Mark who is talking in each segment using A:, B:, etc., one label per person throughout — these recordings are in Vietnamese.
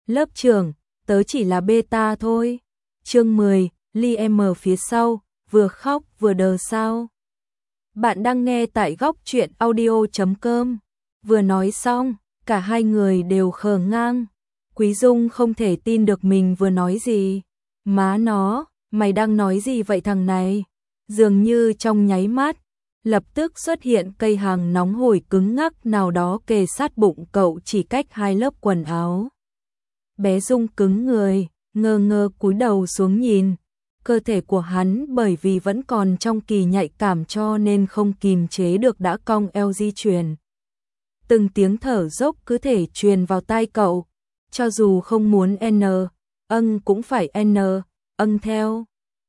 A: Lớp trưởng, tớ chỉ là beta thôi. Chương 10, Liam ở phía sau, vừa khóc vừa đờ sao. Bạn đang nghe tại góc truyện audio.com. Vừa nói xong, cả hai người đều khờ ngang. Quý Dung không thể tin được mình vừa nói gì. Má nó, mày đang nói gì vậy thằng này? Dường như trong nháy mắt, lập tức xuất hiện cây hàng nóng hổi cứng ngắc nào đó kề sát bụng cậu chỉ cách hai lớp quần áo. Bé Dung cứng người, ngơ ngơ cúi đầu xuống nhìn. Cơ thể của hắn bởi vì vẫn còn trong kỳ nhạy cảm cho nên không kìm chế được đã cong eo di chuyển. Từng tiếng thở dốc cứ thể truyền vào tai cậu, cho dù không muốn cũng phải theo.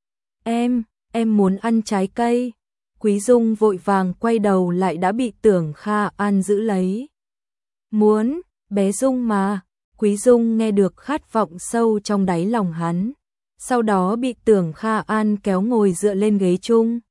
A: Em muốn ăn trái cây. Quý Dung vội vàng quay đầu lại đã bị Tưởng Kha An giữ lấy. Muốn, bé Dung mà. Quý Dung nghe được khát vọng sâu trong đáy lòng hắn, sau đó bị Tưởng Kha An kéo ngồi dựa lên ghế chung.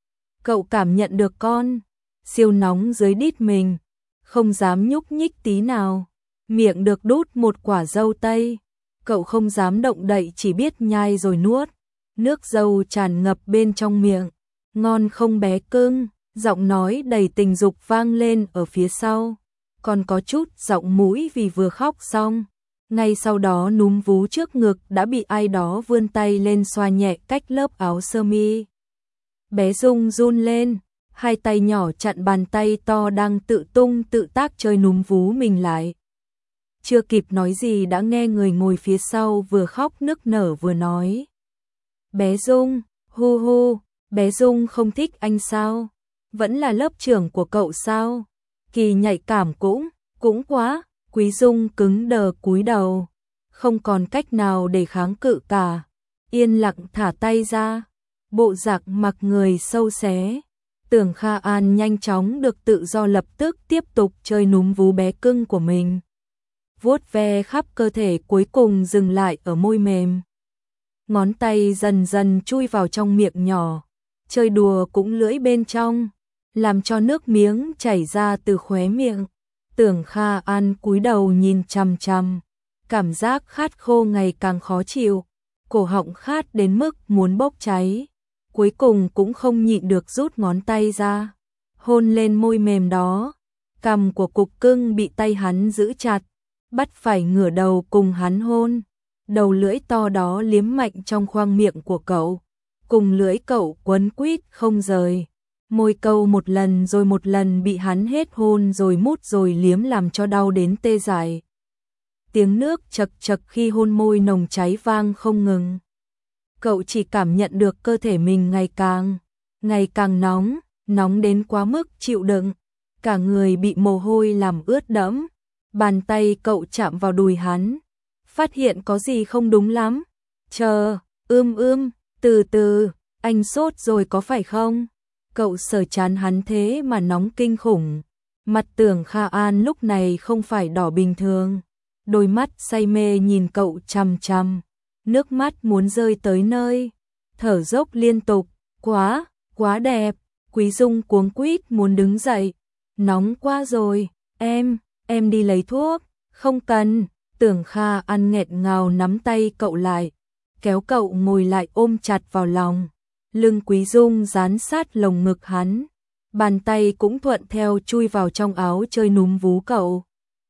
A: Cậu cảm nhận được con siêu nóng dưới đít mình, không dám nhúc nhích tí nào, miệng được đút một quả dâu tây, cậu không dám động đậy chỉ biết nhai rồi nuốt, nước dâu tràn ngập bên trong miệng. Ngon không bé cưng, giọng nói đầy tình dục vang lên ở phía sau. Còn có chút giọng mũi vì vừa khóc xong. Ngay sau đó núm vú trước ngực đã bị ai đó vươn tay lên xoa nhẹ cách lớp áo sơ mi. Bé Dung run lên, hai tay nhỏ chặn bàn tay to đang tự tung tự tác chơi núm vú mình lại. Chưa kịp nói gì đã nghe người ngồi phía sau vừa khóc nức nở vừa nói. Bé Dung, hu hu, bé Dung không thích anh sao? Vẫn là lớp trưởng của cậu sao? Kỳ nhạy cảm cũng quá. Quý Dung cứng đờ cúi đầu, không còn cách nào để kháng cự cả, yên lặng thả tay ra, bộ dạng mặc người sâu xé. Tưởng Kha An nhanh chóng được tự do lập tức tiếp tục chơi núm vú bé cưng của mình. Vuốt ve khắp cơ thể cuối cùng dừng lại ở môi mềm. Ngón tay dần dần chui vào trong miệng nhỏ, chơi đùa cũng lưỡi bên trong, làm cho nước miếng chảy ra từ khóe miệng. Tưởng Kha An cúi đầu nhìn chằm chằm, cảm giác khát khô ngày càng khó chịu, cổ họng khát đến mức muốn bốc cháy, cuối cùng cũng không nhịn được rút ngón tay ra, hôn lên môi mềm đó. Cằm của cục cưng bị tay hắn giữ chặt, bắt phải ngửa đầu cùng hắn hôn, đầu lưỡi to đó liếm mạnh trong khoang miệng của cậu, cùng lưỡi cậu quấn quýt không rời. Môi câu một lần rồi một lần bị hắn hết hôn rồi mút rồi liếm làm cho đau đến tê dại. Tiếng nước chật chật khi hôn môi nồng cháy vang không ngừng. Cậu chỉ cảm nhận được cơ thể mình ngày càng nóng đến quá mức chịu đựng. Cả người bị mồ hôi làm ướt đẫm. Bàn tay cậu chạm vào đùi hắn, phát hiện có gì không đúng lắm. Chờ, từ từ, anh sốt rồi có phải không? Cậu sờ trán hắn thế mà nóng kinh khủng. Mặt Tưởng Kha An lúc này không phải đỏ bình thường. Đôi mắt say mê nhìn cậu chằm chằm. Nước mắt muốn rơi tới nơi. Thở dốc liên tục. Quá đẹp. Quý Dung cuống quýt muốn đứng dậy. Nóng quá rồi. Em đi lấy thuốc. Không cần. Tưởng Kha An nghẹt ngào nắm tay cậu lại. Kéo cậu ngồi lại ôm chặt vào lòng. Lưng Quý Dung dán sát lồng ngực hắn, bàn tay cũng thuận theo chui vào trong áo chơi núm vú cậu.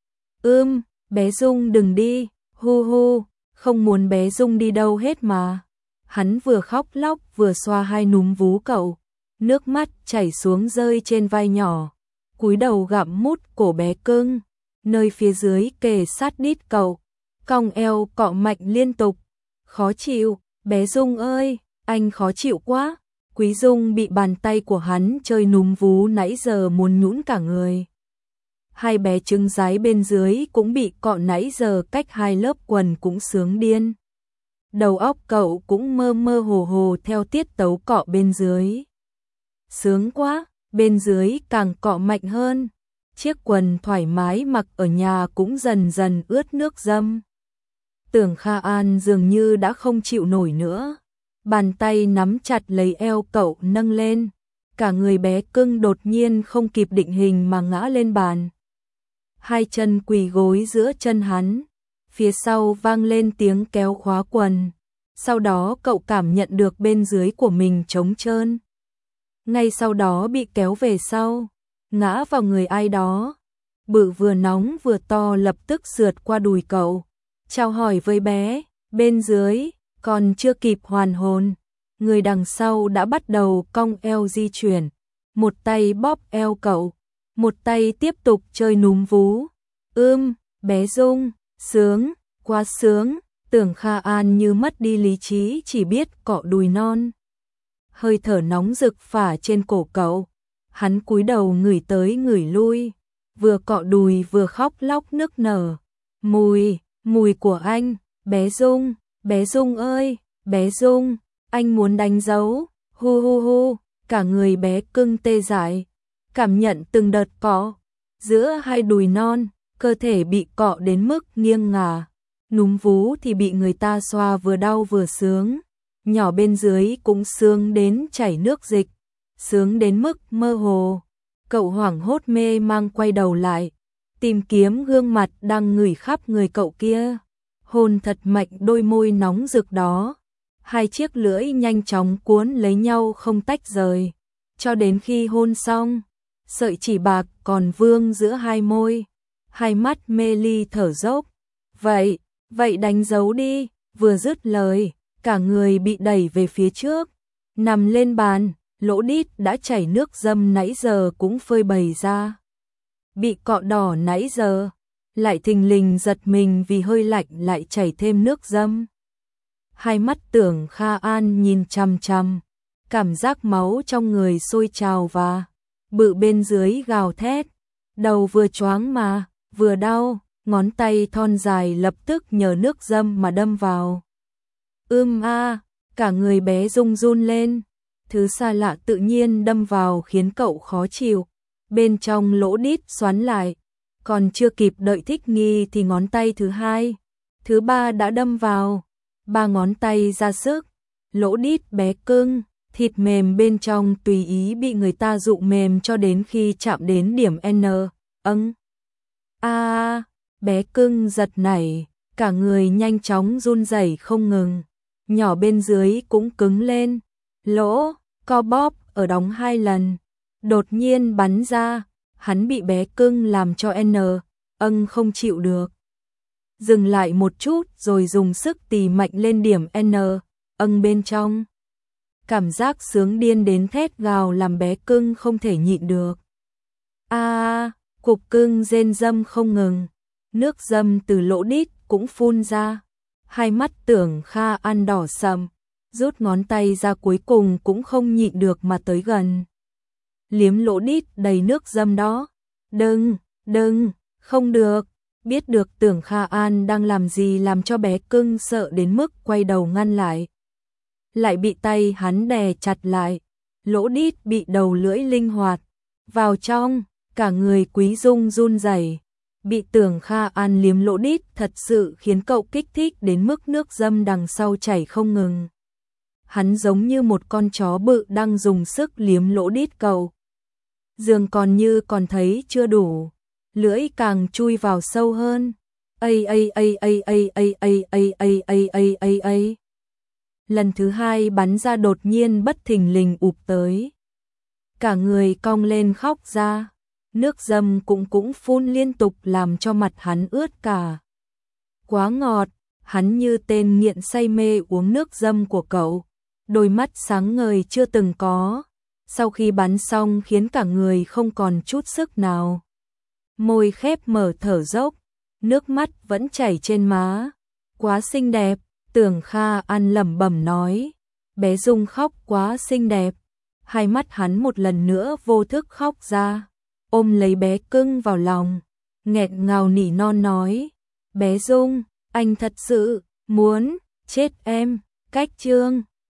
A: Bé Dung đừng đi, hu hu, không muốn bé Dung đi đâu hết mà. Hắn vừa khóc lóc vừa xoa hai núm vú cậu, nước mắt chảy xuống rơi trên vai nhỏ, cúi đầu gặm mút cổ bé cưng, nơi phía dưới kề sát đít cậu, cong eo cọ mạnh liên tục. Khó chịu, bé Dung ơi! Anh khó chịu quá. Quý Dung bị bàn tay của hắn chơi núm vú nãy giờ muốn nhũn cả người. Hai bé trứng rái bên dưới cũng bị cọ nãy giờ cách hai lớp quần cũng sướng điên. Đầu óc cậu cũng mơ mơ hồ hồ theo tiết tấu cọ bên dưới. Sướng quá, bên dưới càng cọ mạnh hơn. Chiếc quần thoải mái mặc ở nhà cũng dần dần ướt nước dâm. Tưởng Kha An dường như đã không chịu nổi nữa. Bàn tay nắm chặt lấy eo cậu nâng lên, cả người bé cưng đột nhiên không kịp định hình mà ngã lên bàn. Hai chân quỳ gối giữa chân hắn, Phía sau vang lên tiếng kéo khóa quần. Sau đó cậu cảm nhận được bên dưới của mình trống trơn. Ngay sau đó bị kéo về sau, ngã vào người ai đó. Bự vừa nóng vừa to lập tức sượt qua đùi cậu. Chào hỏi với bé, bên dưới, còn chưa kịp hoàn hồn. Người đằng sau đã bắt đầu cong eo di chuyển. Một tay bóp eo cậu, một tay tiếp tục chơi núm vú. Bé Dung, sướng, quá sướng. Tưởng Kha An như mất đi lý trí chỉ biết cọ đùi non. Hơi thở nóng rực phả trên cổ cậu. Hắn cúi đầu ngửi tới ngửi lui, vừa cọ đùi vừa khóc lóc nức nở. Mùi của anh, bé Dung ơi, bé Dung, anh muốn đánh dấu, hu hu hu, cả người bé cưng tê dại, cảm nhận từng đợt cọ, giữa hai đùi non, cơ thể bị cọ đến mức nghiêng ngả, núm vú thì bị người ta xoa vừa đau vừa sướng, nhỏ bên dưới cũng sướng đến chảy nước dịch, sướng đến mức mơ hồ. Cậu hoảng hốt mê mang quay đầu lại, tìm kiếm gương mặt đang ngửi khắp người cậu kia, hôn thật mạnh đôi môi nóng rực đó. Hai chiếc lưỡi nhanh chóng cuốn lấy nhau không tách rời, cho đến khi hôn xong, sợi chỉ bạc còn vương giữa hai môi, hai mắt mê ly thở dốc. Vậy đánh dấu đi, vừa dứt lời, cả người bị đẩy về phía trước, nằm lên bàn, lỗ đít đã chảy nước dâm nãy giờ cũng phơi bày ra. Bị cọ đỏ nãy giờ, lại thình lình giật mình vì hơi lạnh lại chảy thêm nước dâm. Hai mắt Tưởng Kha An nhìn chằm chằm, cảm giác máu trong người sôi trào và bự bên dưới gào thét, đầu vừa choáng mà vừa đau, ngón tay thon dài lập tức nhờ nước dâm mà đâm vào. Cả người bé rung run lên, thứ xa lạ tự nhiên đâm vào khiến cậu khó chịu, bên trong lỗ đít xoắn lại, còn chưa kịp đợi thích nghi thì ngón tay thứ hai, thứ ba đã đâm vào. Ba ngón tay ra sức, lỗ đít bé cưng, thịt mềm bên trong tùy ý bị người ta dụ mềm cho đến khi chạm đến điểm N. Bé cưng giật nảy, cả người nhanh chóng run rẩy không ngừng, nhỏ bên dưới cũng cứng lên, lỗ, co bóp ở đóng 2 lần, đột nhiên bắn ra, hắn bị bé cưng làm cho không chịu được. Dừng lại một chút rồi dùng sức tì mạnh lên điểm N bên trong. Cảm giác sướng điên đến thét gào làm bé cưng không thể nhịn được. Cục cưng rên râm không ngừng, nước dâm từ lỗ đít cũng phun ra. Hai mắt Tưởng Kha An đỏ sầm, rút ngón tay ra cuối cùng cũng không nhịn được mà tới gần. Liếm lỗ đít đầy nước dâm đó. Đừng, không được. Biết được Tưởng Kha An đang làm gì làm cho bé cưng sợ đến mức quay đầu ngăn lại. Lại bị tay hắn đè chặt lại, lỗ đít bị đầu lưỡi linh hoạt vào trong, cả người Quý Dung run rẩy. Bị Tưởng Kha An liếm lỗ đít thật sự khiến cậu kích thích đến mức nước dâm đằng sau chảy không ngừng. Hắn giống như một con chó bự đang dùng sức liếm lỗ đít cậu. Dường còn như còn thấy chưa đủ, lưỡi càng chui vào sâu hơn. Lần thứ hai bắn ra đột nhiên bất thình lình ụp tới. Cả người cong lên khóc ra, nước dâm cũng phun liên tục làm cho mặt hắn ướt cả. Quá ngọt, hắn như tên nghiện say mê uống nước dâm của cậu, đôi mắt sáng ngời chưa từng có. Sau khi bắn xong khiến cả người không còn chút sức nào. Môi khép mở thở dốc, nước mắt vẫn chảy trên má. Quá xinh đẹp, Tưởng Kha An lẩm bẩm nói. Bé Dung khóc quá xinh đẹp. Hai mắt hắn một lần nữa vô thức khóc ra, ôm lấy bé cưng vào lòng, nghẹn ngào nỉ non nói. Bé Dung, anh thật sự muốn chết em. Cách chương